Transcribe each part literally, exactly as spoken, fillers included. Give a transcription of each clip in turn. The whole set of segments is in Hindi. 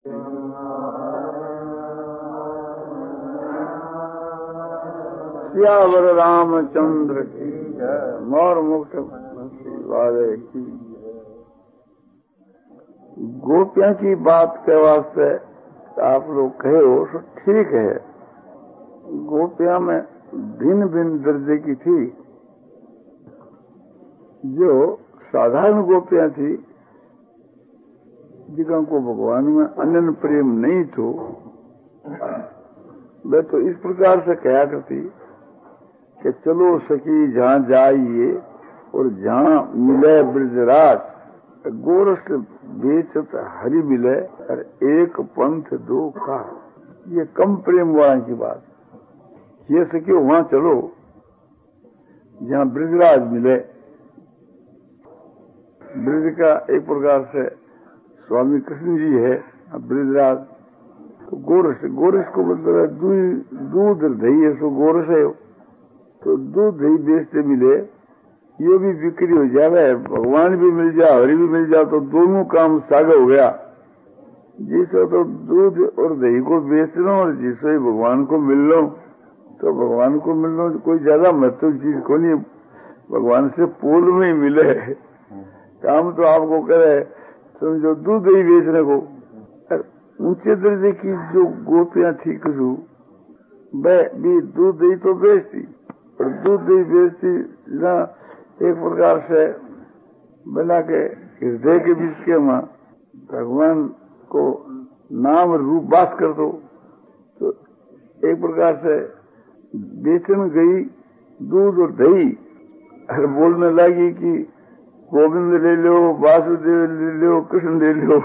सियावर रामचंद्र की जय, मोर मुक्त वाले की। गोपियां की बात के वास्ते आप लोग कहे हो तो ठीक है। गोपियां में भिन्न भिन्न दर्जे की थी। जो साधारण गोपियां थी, जिनको भगवान में अनन्य प्रेम नहीं तो वे तो इस प्रकार से कहा करती कि चलो सखी जहाँ जाइए और जहाँ मिले ब्रजराज, गोरस बेचत हरि मिले और एक पंथ दो का। ये कम प्रेम वाला की बात। ये सखियो वहाँ चलो जहाँ ब्रजराज मिले। ब्रज का एक प्रकार से स्वामी कृष्ण जी है ब्रजराज। तो गोरस, गोरस को मतलब है दूध दही है, सो गोरस है। तो दूध दही बेचते मिले, ये भी बिक्री हो जाए, भगवान भी मिल जाए, हरि भी मिल जाए, तो दोनों काम सागा हो गया। जिसको तो दूध और दही को बेच लो और जिससे भगवान को मिल लो, तो भगवान को मिल लो कोई ज्यादा महत्व चीज को नहीं, भगवान से पूर्व में ही मिले। काम तो आपको करे समझो दूध दही बेचने को। ऊंचे दर्जे की जो गोपियां थी कुछ, वह भी दूध दही तो बेचती, और दूध दही बेचती ना एक प्रकार से बना के हृदय के बीच के मां भगवान को नाम रूप बात कर दो। तो एक प्रकार से बेचन गई दूध और दही, और बोलने लगी कि गोविंद ले लो, वासुदेव ले लो, कृष्ण ले लो,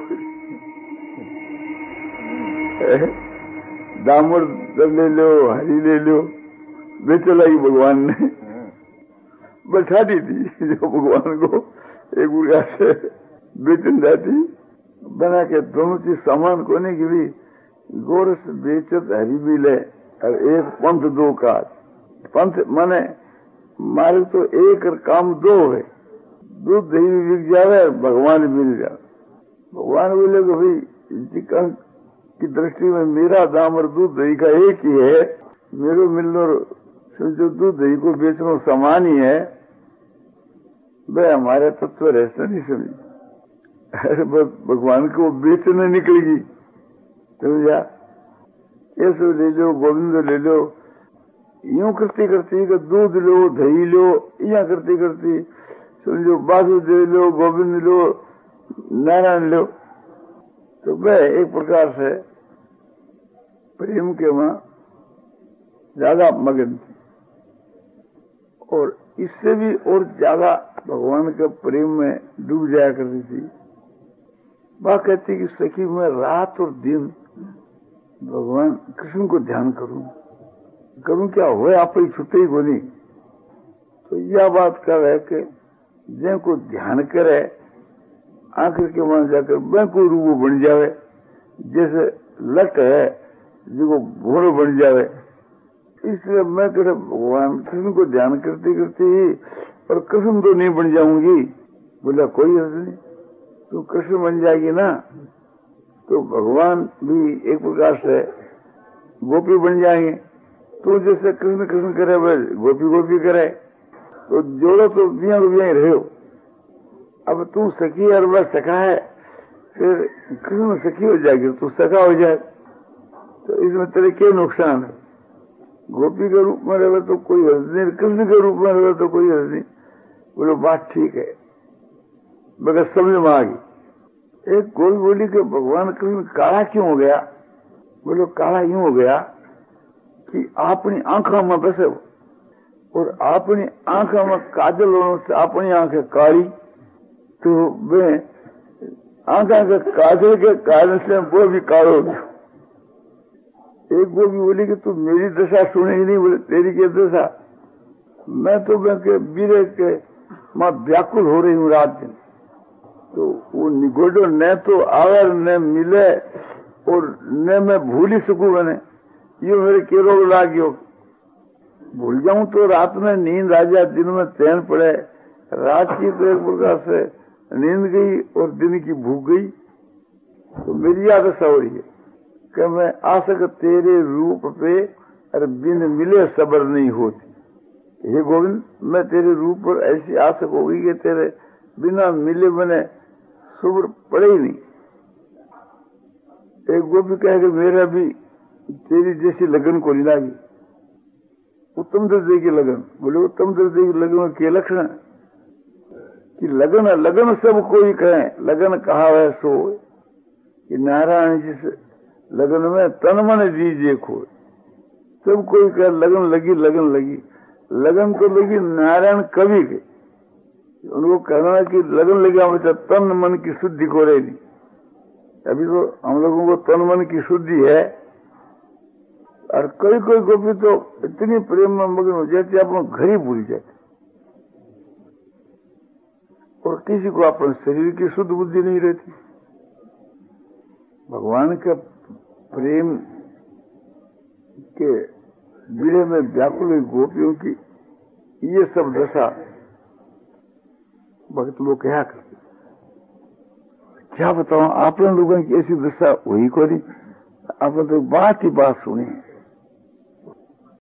दामोदर ले लो, हरि ले लो। बेच लाई भगवान ने, बैठा दी थी जो भगवान को एक प्रकार से बेचन जाती बना के। दोनों चीज सामान कोने की भी गोरस बेचत हरि भी ले और एक पंथ दो काज। पंथ माने मारे तो एक काम दो है, दूध दही भी बिक जावे, भगवान मिल जाए। भगवान बोले तो भाई की दृष्टि में मेरा दाम और दूध दही का एक ही है, मेरे मिलना जो दूध दही को बेचना समान ही है। वह हमारे तत्व रहते नहीं समझी, भगवान को बेचने निकलेगी समझा। ये सब ले लो, गोविंद ले लो, यूं करती करती कि दूध लो, दही लो, यहाँ करती करती समझो वासुदेव लो, गोविंद लो, नारायण लो। तो वह एक प्रकार से प्रेम के वहां ज्यादा मगन थी, और इससे भी और ज्यादा भगवान के प्रेम में डूब जाया करती थी। वह कहती कि सखी मैं रात और दिन भगवान कृष्ण को ध्यान करूं करूं क्या हो, आप ही छुट्टे ही को नहीं। तो यह बात कर है कि जिनको ध्यान करे आखिर के वहां जाकर मैं कोई रूप बन जावे, जैसे लट है जिसको घोड़ो बन जावे। इसलिए मैं कहते भगवान कृष्ण को ध्यान करते करते ही और कृष्ण तो नहीं बन जाऊंगी। बोला कोई अर्थ नहीं, तू कृष्ण बन जाएगी ना तो भगवान भी एक प्रकार से गोपी बन जाएंगे। तू जैसे कृष्ण कृष्ण करे वह गोपी गोपी करे, तो जोड़ो तो बिया बिया ही रहे हो। अब तू सखी और वह सखा है, फिर कृष्ण सखी हो जाएगी तू सखा हो जाए, तो इसमें तेरे क्या नुकसान है। गोपी के रूप में रहे तो कोई हर्ज नहीं, कृष्ण के रूप में रहे तो कोई हर्ज नहीं। बोलो बात ठीक है, मगर समझ में आ गई। एक कोई बोली कि भगवान कृष्ण काला क्यों हो गया। बोलो काला यूं हो गया कि अपनी आंखों में बसे हो, और अपनी आंखों में काजल होने से अपनी आंखें काली, तो वे आंखों के काजल के कारण से वो भी कालो हो गया। एक वो भी बोली कि तू मेरी दशा सुनेगी नहीं। बोले तेरी क्या दशा, मैं तो मैं के बीरे के मां व्याकुल हो रही हूँ रात दिन। तो वो निगोडो न तो आवर न मिले और न मैं भूल ही सकूं। मैंने ये मेरे के रोग लागियो, भूल जाऊं तो रात में नींद आ जाए, दिन में चैन पड़े। रात की तो एक प्रकार से नींद गई और दिन की भूख गई। तो मेरी यह दशा हो रही है कि मैं आसक तेरे रूप पे अरे बिन मिले सबर नहीं होती। हे गोविंद, मैं तेरे रूप पर ऐसी आसक हो गई कि तेरे बिना मिले मैंने सब्र पड़े ही नहीं। एक गोपी कहे कि मेरा भी तेरी जैसी लगन को नहीं लागी, उत्तम दर्जे की लगन। बोले उत्तम दर्जे की लगन के लक्षण कि लगन लगन सब कोई कहे, लगन कहा है सो कि नारायण जिस लगन में तन मन दीजिए खो। सब कोई कहे लगन लगी लगन लगी, लगन तो लगी नारायण कवि के। उनको कहना कि लगन लगी हमेशा तन मन की शुद्धि को रहेगी। अभी तो हम लोगों को तन मन की शुद्धि है, और कोई कोई गोपी तो इतनी प्रेम में मग्न हो जाती है अपना घर ही भूल जाते, और किसी को अपने शरीर की शुद्ध बुद्धि नहीं रहती। भगवान का प्रेम के विरह में व्याकुल गोपियों की ये सब दशा भक्त लोग क्या करते, क्या बताऊं। आप लोगों की ऐसी दशा हुई को नहीं, आपने तो बात ही बात सुनी।